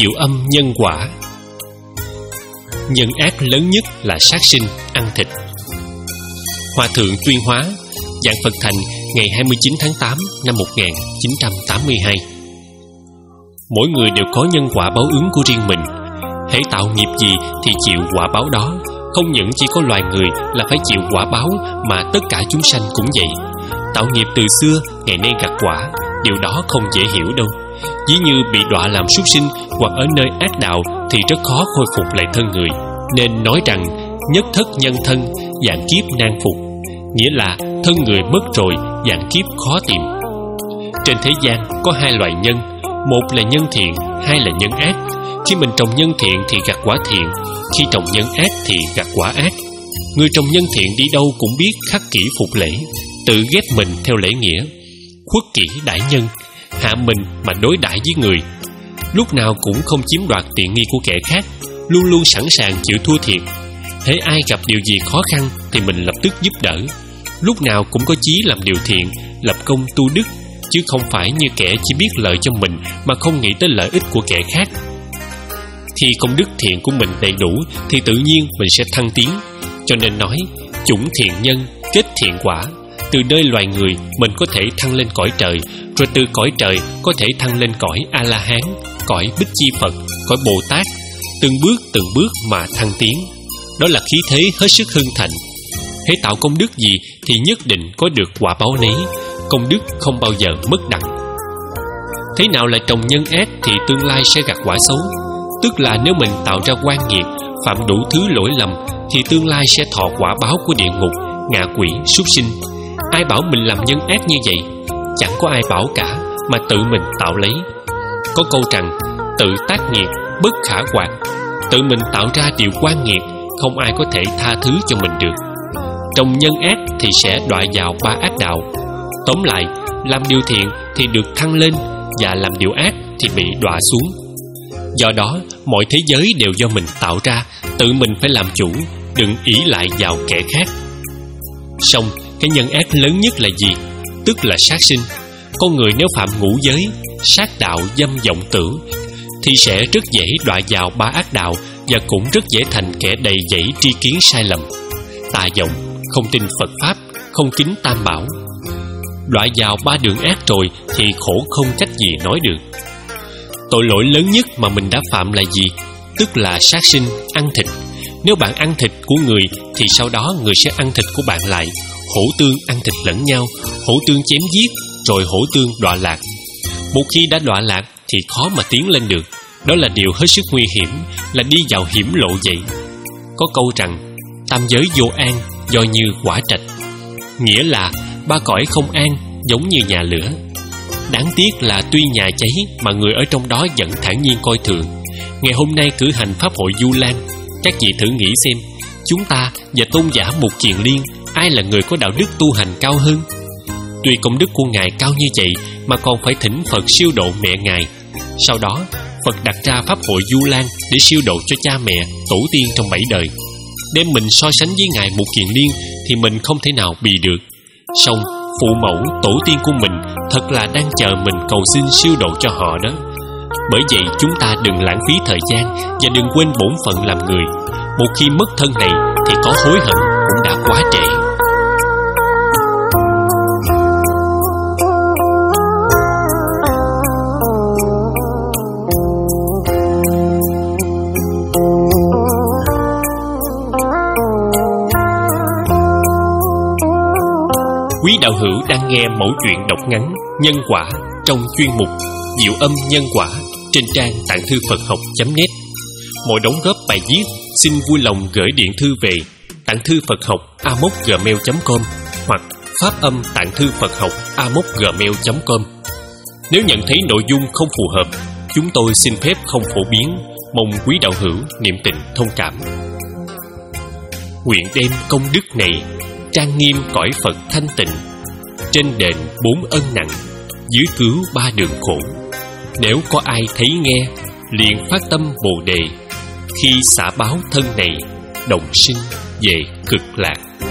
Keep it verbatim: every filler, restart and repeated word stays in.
Diệu âm nhân quả. Nhân ác lớn nhất là sát sinh, ăn thịt. Hòa thượng Tuyên Hóa, giảng Phật Thành ngày hai mươi chín tháng tám năm một nghìn chín trăm tám mươi hai. Mỗi người đều có nhân quả báo ứng của riêng mình. Hễ tạo nghiệp gì thì chịu quả báo đó. Không những chỉ có loài người là phải chịu quả báo, mà tất cả chúng sanh cũng vậy. Tạo nghiệp từ xưa, ngày nay gặt quả, điều đó không dễ hiểu đâu. Ví như bị đọa làm súc sinh hoặc ở nơi ác đạo thì rất khó khôi phục lại thân người. Nên nói rằng nhất thất nhân thân, vạn kiếp nan phục, nghĩa là thân người mất rồi, vạn kiếp khó tìm. Trên thế gian có hai loại nhân, một là nhân thiện, hai là nhân ác. Khi mình trồng nhân thiện thì gặt quả thiện, khi trồng nhân ác thì gặt quả ác. Người trồng nhân thiện đi đâu cũng biết khắc kỷ phục lễ, tự ghép mình theo lễ nghĩa, khuất kỷ đãi nhân, hạ mình mà đối đãi với người. Lúc nào cũng không chiếm đoạt tiện nghi của kẻ khác, luôn luôn sẵn sàng chịu thua thiệt. Hễ ai gặp điều gì khó khăn thì mình lập tức giúp đỡ. Lúc nào cũng có chí làm điều thiện, lập công tu đức, chứ không phải như kẻ chỉ biết lợi cho mình mà không nghĩ tới lợi ích của kẻ khác. Khi công đức thiện của mình đầy đủ thì tự nhiên mình sẽ thăng tiến. Cho nên nói, chủng thiện nhân, kết thiện quả. Từ nơi loài người mình có thể thăng lên cõi trời, rồi từ cõi trời có thể thăng lên cõi A-la-hán, cõi Bích Chi Phật, cõi Bồ Tát. Từng bước từng bước mà thăng tiến. Đó là khí thế hết sức hưng thành. Hễ tạo công đức gì thì nhất định có được quả báo nấy. Công đức không bao giờ mất đặng. Thế nào là trồng nhân ác thì tương lai sẽ gặt quả xấu. Tức là nếu mình tạo ra oan nghiệp, phạm đủ thứ lỗi lầm thì tương lai sẽ thọ quả báo của địa ngục, ngạ quỷ, súc sinh. Ai bảo mình làm nhân ác như vậy? Chẳng có ai bảo cả, mà tự mình tạo lấy. Có câu rằng tự tác nghiệp bất khả hoạt. Tự mình tạo ra điều oan nghiệp, không ai có thể tha thứ cho mình được. Trồng nhân ác thì sẽ đọa vào ba ác đạo. Tóm lại, làm điều thiện thì được thăng lên, và làm điều ác thì bị đọa xuống. Do đó, mọi thế giới đều do mình tạo ra, tự mình phải làm chủ, đừng ỷ lại vào kẻ khác. Song, cái nhân ác lớn nhất là gì? Tức là sát sinh. Con người nếu phạm ngũ giới, sát đạo, dâm, vọng tưởng thì sẽ rất dễ đọa vào ba ác đạo, và cũng rất dễ thành kẻ đầy dẫy tri kiến sai lầm, tà vọng, không tin Phật Pháp, không kính Tam Bảo. Đọa vào ba đường ác rồi thì khổ không cách gì nói được. Tội lỗi lớn nhất mà mình đã phạm là gì? Tức là sát sinh, ăn thịt. Nếu bạn ăn thịt của người thì sau đó người sẽ ăn thịt của bạn lại. Hổ tương ăn thịt lẫn nhau, hổ tương chém giết, rồi hổ tương đọa lạc. Một khi đã đọa lạc thì khó mà tiến lên được. Đó là điều hết sức nguy hiểm, là đi vào hiểm lộ vậy. Có câu rằng tam giới vô an, do như quả trạch. Nghĩa là ba cõi không an, giống như nhà lửa. Đáng tiếc là tuy nhà cháy mà người ở trong đó vẫn thản nhiên coi thường. Ngày hôm nay cử hành pháp hội Du Lan, các vị thử nghĩ xem, chúng ta và tôn giả Mục Kiền Liên, ai là người có đạo đức tu hành cao hơn? Tuy công đức của Ngài cao như vậy mà còn phải thỉnh Phật siêu độ mẹ Ngài. Sau đó Phật đặt ra pháp hội Du Lan để siêu độ cho cha mẹ, tổ tiên trong bảy đời. Đem mình so sánh với Ngài Mục Kiền Liên thì mình không thể nào bì được. Song phụ mẫu, tổ tiên của mình thật là đang chờ mình cầu xin siêu độ cho họ đó. Bởi vậy chúng ta đừng lãng phí thời gian và đừng quên bổn phận làm người. Một khi mất thân này thì có hối hận cũng đã quá trễ. Quý đạo hữu đang nghe mẫu chuyện đọc ngắn Nhân Quả trong chuyên mục Diệu Âm Nhân Quả trên trang tạng thư Phật học chấm net. Mọi đóng góp bài viết xin vui lòng gửi điện thư về tạng thư Phật học a mốc gmail chấm com hoặc phát âm tạng thư Phật học a mốc gmail chấm com. Nếu nhận thấy nội dung không phù hợp, chúng tôi xin phép không phổ biến, mong quý đạo hữu niệm tình thông cảm. Nguyện đem công đức này trang nghiêm cõi Phật thanh tịnh, trên đền bốn ân nặng, dưới cứu ba đường khổ. Nếu có ai thấy nghe, liền phát tâm Bồ đề, khi xả báo thân này, đồng sinh về cực lạc.